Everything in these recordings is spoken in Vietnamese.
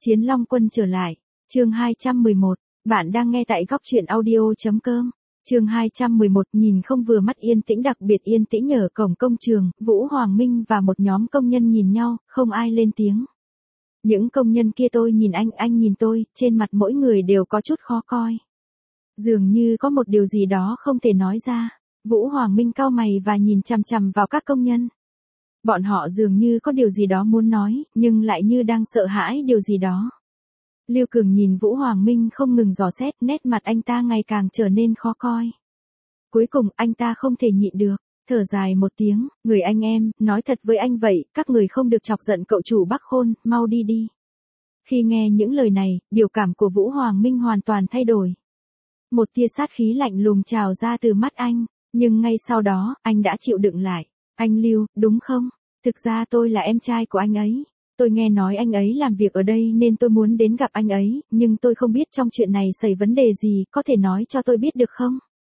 Chiến Long Quân trở lại. Chương 211. Bạn đang nghe tại góc truyện audio.com. Chương 211. Nhìn không vừa mắt yên tĩnh, đặc biệt yên tĩnh ở cổng công trường, Vũ Hoàng Minh và một nhóm công nhân nhìn nhau, không ai lên tiếng. Những công nhân kia tôi nhìn anh nhìn tôi, trên mặt mỗi người đều có chút khó coi. Dường như có một điều gì đó không thể nói ra. Vũ Hoàng Minh cau mày và nhìn chằm chằm vào các công nhân. Bọn họ dường như có điều gì đó muốn nói, nhưng lại như đang sợ hãi điều gì đó. Lưu Cường nhìn Vũ Hoàng Minh không ngừng dò xét, nét mặt anh ta ngày càng trở nên khó coi. Cuối cùng anh ta không thể nhịn được, thở dài một tiếng, người anh em, nói thật với anh vậy, các người không được chọc giận cậu chủ Bắc Khôn, mau đi đi. Khi nghe những lời này, biểu cảm của Vũ Hoàng Minh hoàn toàn thay đổi. Một tia sát khí lạnh lùng trào ra từ mắt anh, nhưng ngay sau đó, anh đã chịu đựng lại. Anh Lưu, đúng không? Thực ra tôi là em trai của anh ấy. Tôi nghe nói anh ấy làm việc ở đây nên tôi muốn đến gặp anh ấy, nhưng tôi không biết trong chuyện này xảy vấn đề gì, có thể nói cho tôi biết được không?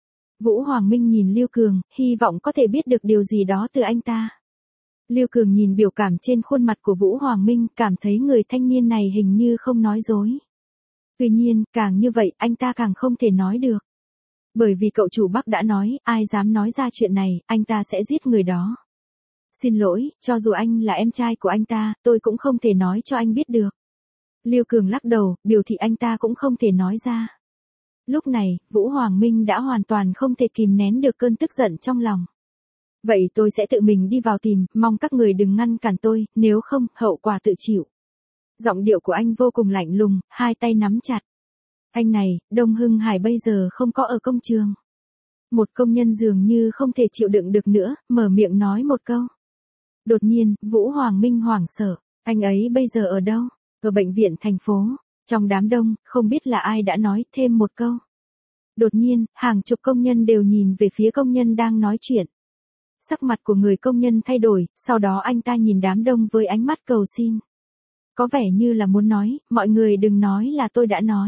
Vũ Hoàng Minh nhìn Lưu Cường, hy vọng có thể biết được điều gì đó từ anh ta. Lưu Cường nhìn biểu cảm trên khuôn mặt của Vũ Hoàng Minh, cảm thấy người thanh niên này hình như không nói dối. Tuy nhiên, càng như vậy, anh ta càng không thể nói được. Bởi vì cậu chủ Bắc đã nói, ai dám nói ra chuyện này, anh ta sẽ giết người đó. Xin lỗi, cho dù anh là em trai của anh ta, tôi cũng không thể nói cho anh biết được. Lưu Cường lắc đầu, biểu thị anh ta cũng không thể nói ra. Lúc này, Vũ Hoàng Minh đã hoàn toàn không thể kìm nén được cơn tức giận trong lòng. Vậy tôi sẽ tự mình đi vào tìm, mong các người đừng ngăn cản tôi, nếu không, hậu quả tự chịu. Giọng điệu của anh vô cùng lạnh lùng, hai tay nắm chặt. Anh này, Đông Hưng Hải bây giờ không có ở công trường. Một công nhân dường như không thể chịu đựng được nữa, mở miệng nói một câu. Đột nhiên, Vũ Hoàng Minh hoảng sợ, anh ấy bây giờ ở đâu? Ở bệnh viện thành phố. Trong đám đông, không biết là ai đã nói thêm một câu. Đột nhiên, hàng chục công nhân đều nhìn về phía công nhân đang nói chuyện. Sắc mặt của người công nhân thay đổi, sau đó anh ta nhìn đám đông với ánh mắt cầu xin. Có vẻ như là muốn nói, mọi người đừng nói là tôi đã nói.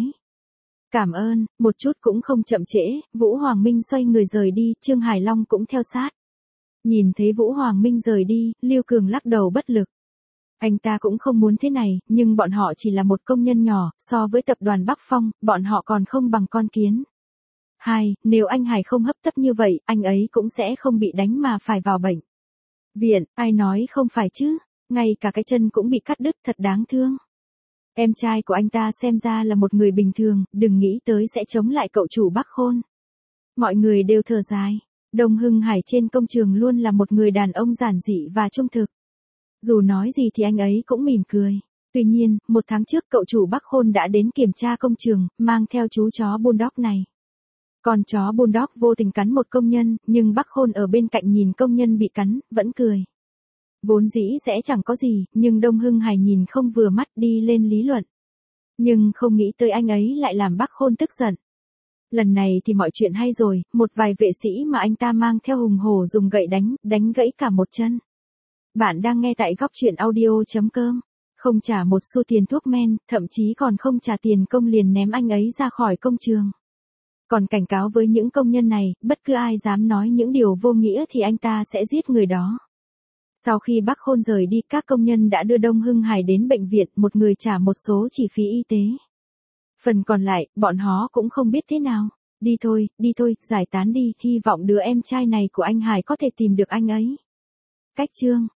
Cảm ơn, một chút cũng không chậm trễ, Vũ Hoàng Minh xoay người rời đi, Trương Hải Long cũng theo sát. Nhìn thấy Vũ Hoàng Minh rời đi, Lưu Cường lắc đầu bất lực. Anh ta cũng không muốn thế này, nhưng bọn họ chỉ là một công nhân nhỏ, so với tập đoàn Bắc Phong, bọn họ còn không bằng con kiến. Nếu anh Hải không hấp tấp như vậy, anh ấy cũng sẽ không bị đánh mà phải vào bệnh viện, ai nói không phải chứ, ngay cả cái chân cũng bị cắt đứt, thật đáng thương. Em trai của anh ta xem ra là một người bình thường, đừng nghĩ tới sẽ chống lại cậu chủ Bắc Khôn. Mọi người đều thở dài. Đông Hưng Hải trên công trường luôn là một người đàn ông giản dị và trung thực. Dù nói gì thì anh ấy cũng mỉm cười. Tuy nhiên, một tháng trước cậu chủ Bắc Khôn đã đến kiểm tra công trường, mang theo chú chó bulldog này. Con chó bulldog vô tình cắn một công nhân, nhưng Bắc Khôn ở bên cạnh nhìn công nhân bị cắn, vẫn cười. Vốn dĩ sẽ chẳng có gì, nhưng Đông Hưng Hải nhìn không vừa mắt đi lên lý luận. Nhưng không nghĩ tới anh ấy lại làm Bắc Khôn tức giận. Lần này thì mọi chuyện hay rồi, một vài vệ sĩ mà anh ta mang theo hùng hổ dùng gậy đánh gãy cả một chân. Bạn đang nghe tại góc truyện audio.com. Không trả một xu tiền thuốc men, thậm chí còn không trả tiền công liền ném anh ấy ra khỏi công trường. Còn cảnh cáo với những công nhân này, bất cứ ai dám nói những điều vô nghĩa thì anh ta sẽ giết người đó. Sau khi Bắc Khôn rời đi, các công nhân đã đưa Đông Hưng Hải đến bệnh viện, một người trả một số chi phí y tế. Phần còn lại, bọn họ cũng không biết thế nào. Đi thôi, giải tán đi, hy vọng đứa em trai này của anh Hải có thể tìm được anh ấy. Cách chương